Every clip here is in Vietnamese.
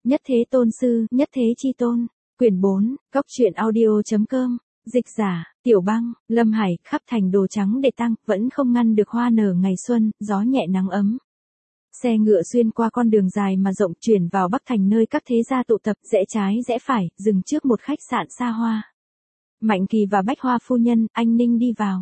Nhất thế tôn sư, nhất thế chi tôn. Quyển 4, Cóc truyện audio.com. Dịch giả, Tiểu Băng, Lâm Hải, khắp thành đồ trắng để tăng, vẫn không ngăn được hoa nở ngày xuân, gió nhẹ nắng ấm. Xe ngựa xuyên qua con đường dài mà rộng chuyển vào Bắc Thành nơi các thế gia tụ tập, rẽ trái rẽ phải, dừng trước một khách sạn xa hoa. Mạnh Kỳ và Bách Hoa phu nhân, anh Ninh đi vào.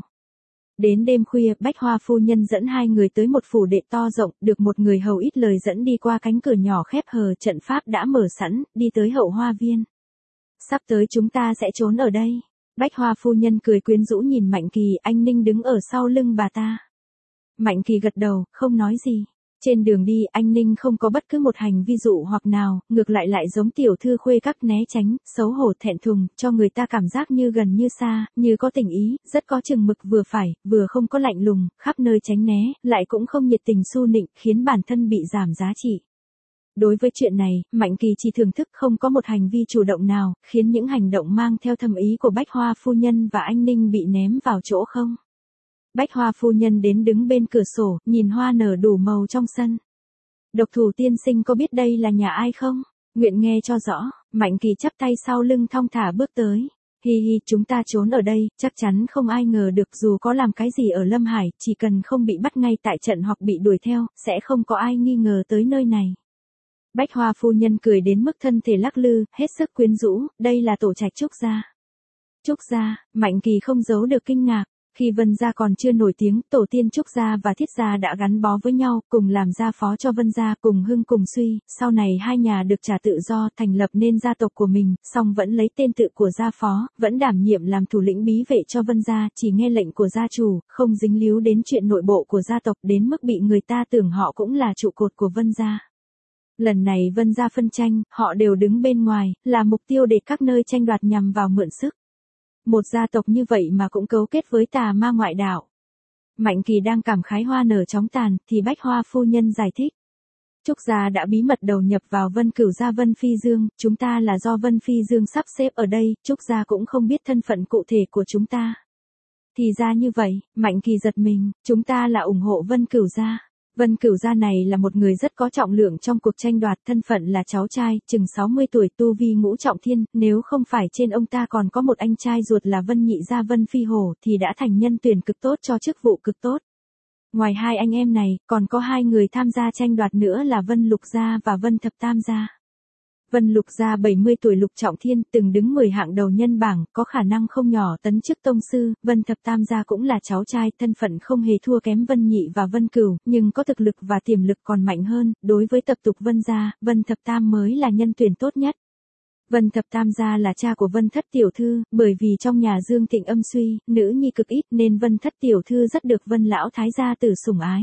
Đến đêm khuya, Bách Hoa phu nhân dẫn hai người tới một phủ đệ to rộng, được một người hầu ít lời dẫn đi qua cánh cửa nhỏ khép hờ, trận pháp đã mở sẵn, đi tới hậu hoa viên. Sắp tới chúng ta sẽ trốn ở đây. Bách Hoa phu nhân cười quyến rũ nhìn Mạnh Kỳ, anh Ninh đứng ở sau lưng bà ta. Mạnh Kỳ gật đầu, không nói gì. Trên đường đi, anh Ninh không có bất cứ một hành vi dụ hoặc nào, ngược lại lại giống tiểu thư khuê các né tránh, xấu hổ thẹn thùng, cho người ta cảm giác như gần như xa, như có tình ý, rất có chừng mực vừa phải, vừa không có lạnh lùng, khắp nơi tránh né, lại cũng không nhiệt tình su nịnh, khiến bản thân bị giảm giá trị. Đối với chuyện này, Mạnh Kỳ chỉ thưởng thức, không có một hành vi chủ động nào, khiến những hành động mang theo thâm ý của Bách Hoa phu nhân và anh Ninh bị ném vào chỗ không. Bách Hoa phu nhân đến đứng bên cửa sổ, nhìn hoa nở đủ màu trong sân. Độc Thủ tiên sinh có biết đây là nhà ai không? Nguyện nghe cho rõ. Mạnh Kỳ chắp tay sau lưng thong thả bước tới. Hi hi, chúng ta trốn ở đây, chắc chắn không ai ngờ được, dù có làm cái gì ở Lâm Hải, chỉ cần không bị bắt ngay tại trận hoặc bị đuổi theo, sẽ không có ai nghi ngờ tới nơi này. Bách Hoa phu nhân cười đến mức thân thể lắc lư, hết sức quyến rũ, đây là tổ trạch Trúc gia. Trúc gia, Mạnh Kỳ không giấu được kinh ngạc. Khi Vân gia còn chưa nổi tiếng, tổ tiên Trúc gia và Thiết gia đã gắn bó với nhau, cùng làm gia phó cho Vân gia, cùng hưng cùng suy, sau này hai nhà được trả tự do, thành lập nên gia tộc của mình, song vẫn lấy tên tự của gia phó, vẫn đảm nhiệm làm thủ lĩnh bí vệ cho Vân gia, chỉ nghe lệnh của gia chủ, không dính líu đến chuyện nội bộ của gia tộc, đến mức bị người ta tưởng họ cũng là trụ cột của Vân gia. Lần này Vân gia phân tranh, họ đều đứng bên ngoài, là mục tiêu để các nơi tranh đoạt nhằm vào mượn sức. Một gia tộc như vậy mà cũng cấu kết với tà ma ngoại đạo. Mạnh Kỳ đang cảm khái hoa nở chóng tàn, thì Bách Hoa phu nhân giải thích. Trúc gia đã bí mật đầu nhập vào Vân Cửu gia Vân Phi Dương, chúng ta là do Vân Phi Dương sắp xếp ở đây, Trúc gia cũng không biết thân phận cụ thể của chúng ta. Thì ra như vậy, Mạnh Kỳ giật mình, chúng ta là ủng hộ Vân Cửu gia. Vân Cửu gia này là một người rất có trọng lượng trong cuộc tranh đoạt, thân phận là cháu trai, chừng 60 tuổi, tu vi ngũ trọng thiên, nếu không phải trên ông ta còn có một anh trai ruột là Vân Nhị gia Vân Phi Hổ thì đã thành nhân tuyển cực tốt cho chức vụ cực tốt. Ngoài hai anh em này, còn có hai người tham gia tranh đoạt nữa là Vân Lục gia và Vân Thập Tam gia. Vân Lục gia 70 tuổi lục trọng thiên, từng đứng 10 hạng đầu nhân bảng, có khả năng không nhỏ tấn chức tông sư, Vân Thập Tam gia cũng là cháu trai, thân phận không hề thua kém Vân Nhị và Vân Cửu, nhưng có thực lực và tiềm lực còn mạnh hơn, đối với tập tục Vân gia, Vân Thập Tam mới là nhân tuyển tốt nhất. Vân Thập Tam gia là cha của Vân Thất tiểu thư, bởi vì trong nhà Dương Thịnh âm suy, nữ nhi cực ít nên Vân Thất tiểu thư rất được Vân lão thái gia tử sủng ái.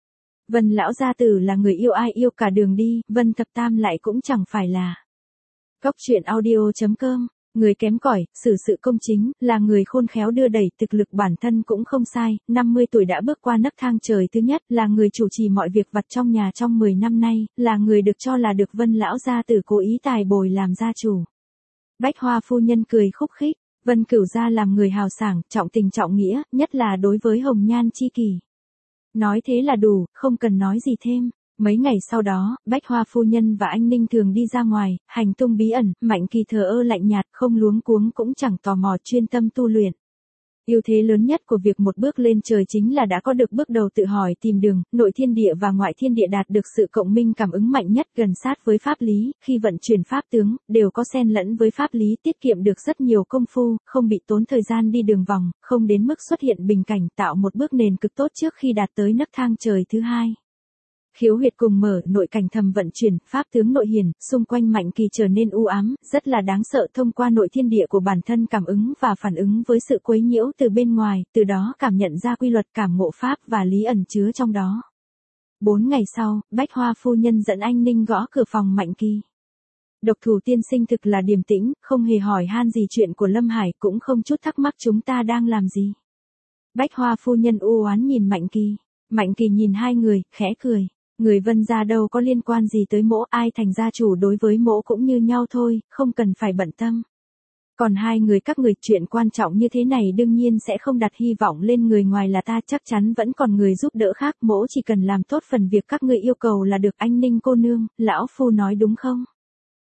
Vân lão gia tử là người yêu ai yêu cả đường đi, Vân Thập Tam lại cũng chẳng phải là. Cóc truyện audio.com, người kém cỏi, xử sự công chính, là người khôn khéo đưa đẩy, thực lực bản thân cũng không sai, 50 tuổi đã bước qua nấc thang trời thứ nhất, là người chủ trì mọi việc vặt trong nhà trong 10 năm nay, là người được cho là được Vân lão gia tử cố ý tài bồi làm gia chủ. Bách Hoa phu nhân cười khúc khích, Vân Cửu gia làm người hào sảng, trọng tình trọng nghĩa, nhất là đối với hồng nhan chi kỷ. Nói thế là đủ, không cần nói gì thêm. Mấy ngày sau đó, Bách Hoa phu nhân và anh Ninh thường đi ra ngoài, hành tung bí ẩn, Mạnh Kỳ thờ ơ lạnh nhạt, không luống cuống cũng chẳng tò mò, chuyên tâm tu luyện. Ưu thế lớn nhất của việc một bước lên trời chính là đã có được bước đầu tự hỏi tìm đường, nội thiên địa và ngoại thiên địa đạt được sự cộng minh cảm ứng mạnh nhất, gần sát với pháp lý, khi vận chuyển pháp tướng, đều có xen lẫn với pháp lý, tiết kiệm được rất nhiều công phu, không bị tốn thời gian đi đường vòng, không đến mức xuất hiện bình cảnh, tạo một bước nền cực tốt trước khi đạt tới nấc thang trời thứ hai. Khiếu huyệt cùng mở, nội cảnh thầm vận chuyển, pháp tướng nội hiển, xung quanh Mạnh Kỳ trở nên u ám, rất là đáng sợ, thông qua nội thiên địa của bản thân cảm ứng và phản ứng với sự quấy nhiễu từ bên ngoài, từ đó cảm nhận ra quy luật, cảm ngộ pháp và lý ẩn chứa trong đó. 4 ngày sau, Bách Hoa phu nhân dẫn anh Ninh gõ cửa phòng Mạnh Kỳ. Độc Thủ tiên sinh thực là điềm tĩnh, không hề hỏi han gì chuyện của Lâm Hải, cũng không chút thắc mắc chúng ta đang làm gì. Bách Hoa phu nhân u oán nhìn Mạnh Kỳ. Mạnh Kỳ nhìn hai người, khẽ cười. Người Vân gia đâu có liên quan gì tới mỗ, ai thành gia chủ đối với mỗ cũng như nhau thôi, không cần phải bận tâm. Còn hai người các người, chuyện quan trọng như thế này đương nhiên sẽ không đặt hy vọng lên người ngoài là ta, chắc chắn vẫn còn người giúp đỡ khác, mỗ chỉ cần làm tốt phần việc các người yêu cầu là được. Anh Ninh cô nương, lão phu nói đúng không?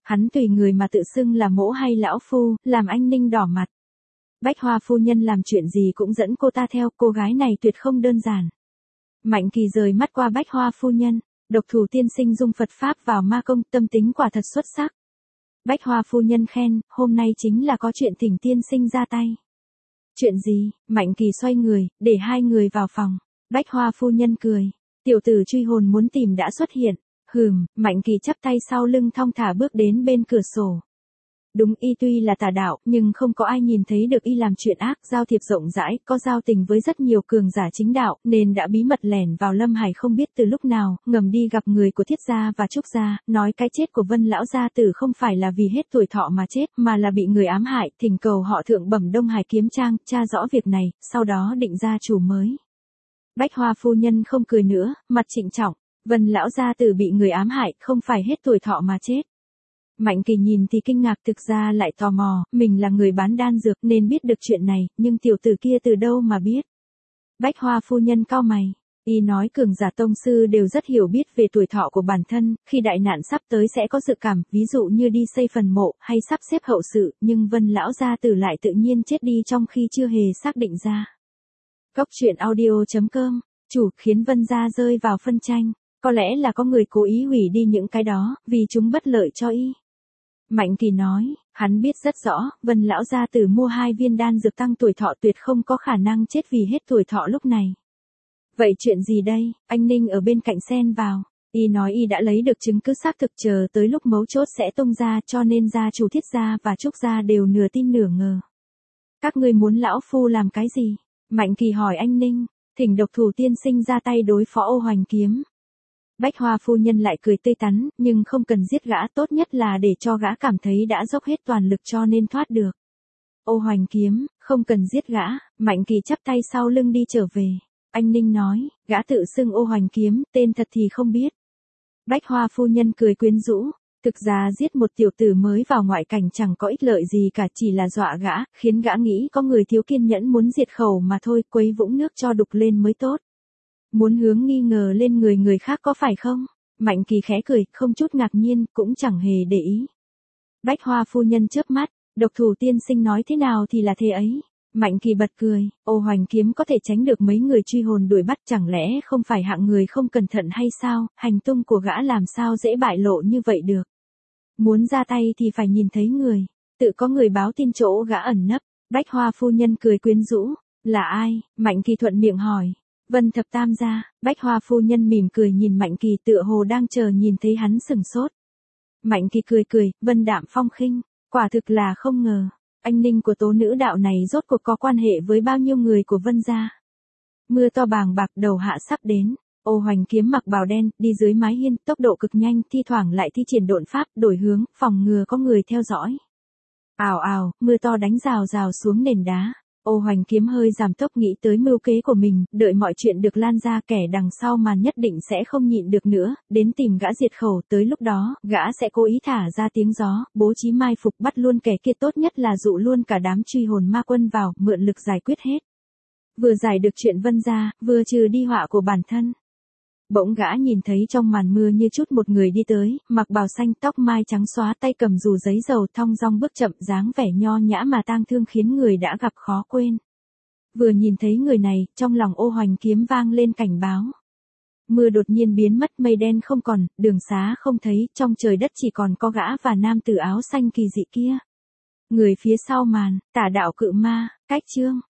Hắn tùy người mà tự xưng là mỗ hay lão phu, làm anh Ninh đỏ mặt. Bách Hoa phu nhân làm chuyện gì cũng dẫn cô ta theo, cô gái này tuyệt không đơn giản. Mạnh Kỳ rời mắt qua Bách Hoa phu nhân, độc thủ tiên sinh dung Phật Pháp vào ma công, tâm tính quả thật xuất sắc. Bách Hoa phu nhân khen, hôm nay chính là có chuyện thỉnh tiên sinh ra tay. Chuyện gì? Mạnh Kỳ xoay người, để hai người vào phòng. Bách Hoa phu nhân cười, tiểu tử truy hồn muốn tìm đã xuất hiện. Mạnh Kỳ chắp tay sau lưng thong thả bước đến bên cửa sổ. Đúng, y tuy là tà đạo, nhưng không có ai nhìn thấy được y làm chuyện ác, giao thiệp rộng rãi, có giao tình với rất nhiều cường giả chính đạo, nên đã bí mật lẻn vào Lâm Hải không biết từ lúc nào, ngầm đi gặp người của Thiết gia và Trúc gia, nói cái chết của Vân lão gia tử không phải là vì hết tuổi thọ mà chết, mà là bị người ám hại, thỉnh cầu họ thượng bẩm Đông Hải kiếm trang, tra rõ việc này, sau đó định ra chủ mới. Bách Hoa phu nhân không cười nữa, mặt trịnh trọng, Vân lão gia tử bị người ám hại, không phải hết tuổi thọ mà chết. Mạnh Kỳ nhìn thì kinh ngạc, thực ra lại tò mò, mình là người bán đan dược nên biết được chuyện này, nhưng tiểu tử kia từ đâu mà biết. Bách Hoa phu nhân cau mày, y nói cường giả tông sư đều rất hiểu biết về tuổi thọ của bản thân, khi đại nạn sắp tới sẽ có dự cảm, ví dụ như đi xây phần mộ hay sắp xếp hậu sự, nhưng Vân lão gia tử lại tự nhiên chết đi trong khi chưa hề xác định ra. Cốc truyện audio.com, chủ khiến Vân gia rơi vào phân tranh, có lẽ là có người cố ý hủy đi những cái đó, vì chúng bất lợi cho y. Mạnh Kỳ nói, hắn biết rất rõ, Vân lão gia tử mua 2 viên đan dược tăng tuổi thọ tuyệt không có khả năng chết vì hết tuổi thọ lúc này. Vậy chuyện gì đây? Anh Ninh ở bên cạnh xen vào. Y nói y đã lấy được chứng cứ xác thực, chờ tới lúc mấu chốt sẽ tung ra, cho nên gia chủ Thiết gia và Trúc gia đều nửa tin nửa ngờ. Các ngươi muốn lão phu làm cái gì? Mạnh Kỳ hỏi anh Ninh, thỉnh độc thủ tiên sinh ra tay đối phó Ô Hoành Kiếm. Bách Hoa phu nhân lại cười tươi tắn, nhưng không cần giết gã, tốt nhất là để cho gã cảm thấy đã dốc hết toàn lực cho nên thoát được. Ô Hoành Kiếm, không cần giết gã. Mạnh Kỳ chắp tay sau lưng đi trở về. Anh Ninh nói, gã tự xưng Ô Hoành Kiếm, tên thật thì không biết. Bách Hoa phu nhân cười quyến rũ, thực ra giết một tiểu tử mới vào ngoại cảnh chẳng có ích lợi gì cả, chỉ là dọa gã, khiến gã nghĩ có người thiếu kiên nhẫn muốn diệt khẩu mà thôi, quấy vũng nước cho đục lên mới tốt. Muốn hướng nghi ngờ lên người khác có phải không? Mạnh Kỳ khẽ cười, không chút ngạc nhiên, cũng chẳng hề để ý. Bách Hoa phu nhân chớp mắt, độc thủ tiên sinh nói thế nào thì là thế ấy. Mạnh Kỳ bật cười, Ô Hoành Kiếm có thể tránh được mấy người truy hồn đuổi bắt, chẳng lẽ không phải hạng người không cẩn thận hay sao, hành tung của gã làm sao dễ bại lộ như vậy được. Muốn ra tay thì phải nhìn thấy người, tự có người báo tin chỗ gã ẩn nấp. Bách Hoa phu nhân cười quyến rũ, là ai? Mạnh Kỳ thuận miệng hỏi. Vân thập tam gia. Bách Hoa phu nhân mỉm cười nhìn Mạnh Kỳ, tựa hồ đang chờ nhìn thấy hắn sừng sốt. Mạnh Kỳ cười, vân đạm phong khinh, quả thực là không ngờ, anh Ninh của tố nữ đạo này rốt cuộc có quan hệ với bao nhiêu người của Vân gia. Mưa to bàng bạc đầu hạ sắp đến, Ô Hoành Kiếm mặc bào đen, đi dưới mái hiên, tốc độ cực nhanh, thi thoảng lại thi triển độn pháp, đổi hướng, phòng ngừa có người theo dõi. Ào ào, mưa to đánh rào rào xuống nền đá. Ô Hoành Kiếm hơi giảm tốc, nghĩ tới mưu kế của mình, đợi mọi chuyện được lan ra, kẻ đằng sau màn nhất định sẽ không nhịn được nữa, đến tìm gã diệt khẩu, tới lúc đó, gã sẽ cố ý thả ra tiếng gió, bố trí mai phục bắt luôn kẻ kia, tốt nhất là dụ luôn cả đám truy hồn ma quân vào, mượn lực giải quyết hết. Vừa giải được chuyện Vân gia, vừa trừ đi họa của bản thân. Bỗng gã nhìn thấy trong màn mưa như chút một người đi tới, mặc bào xanh, tóc mai trắng xóa, tay cầm dù giấy dầu, thong dong bước chậm, dáng vẻ nho nhã mà tang thương khiến người đã gặp khó quên. Vừa nhìn thấy người này, trong lòng Ô Hoành Kiếm vang lên cảnh báo. Mưa đột nhiên biến mất, mây đen không còn, đường xá không thấy, trong trời đất chỉ còn có gã và nam tử áo xanh kỳ dị kia. Người phía sau màn, Tả đạo cự ma, cách chương.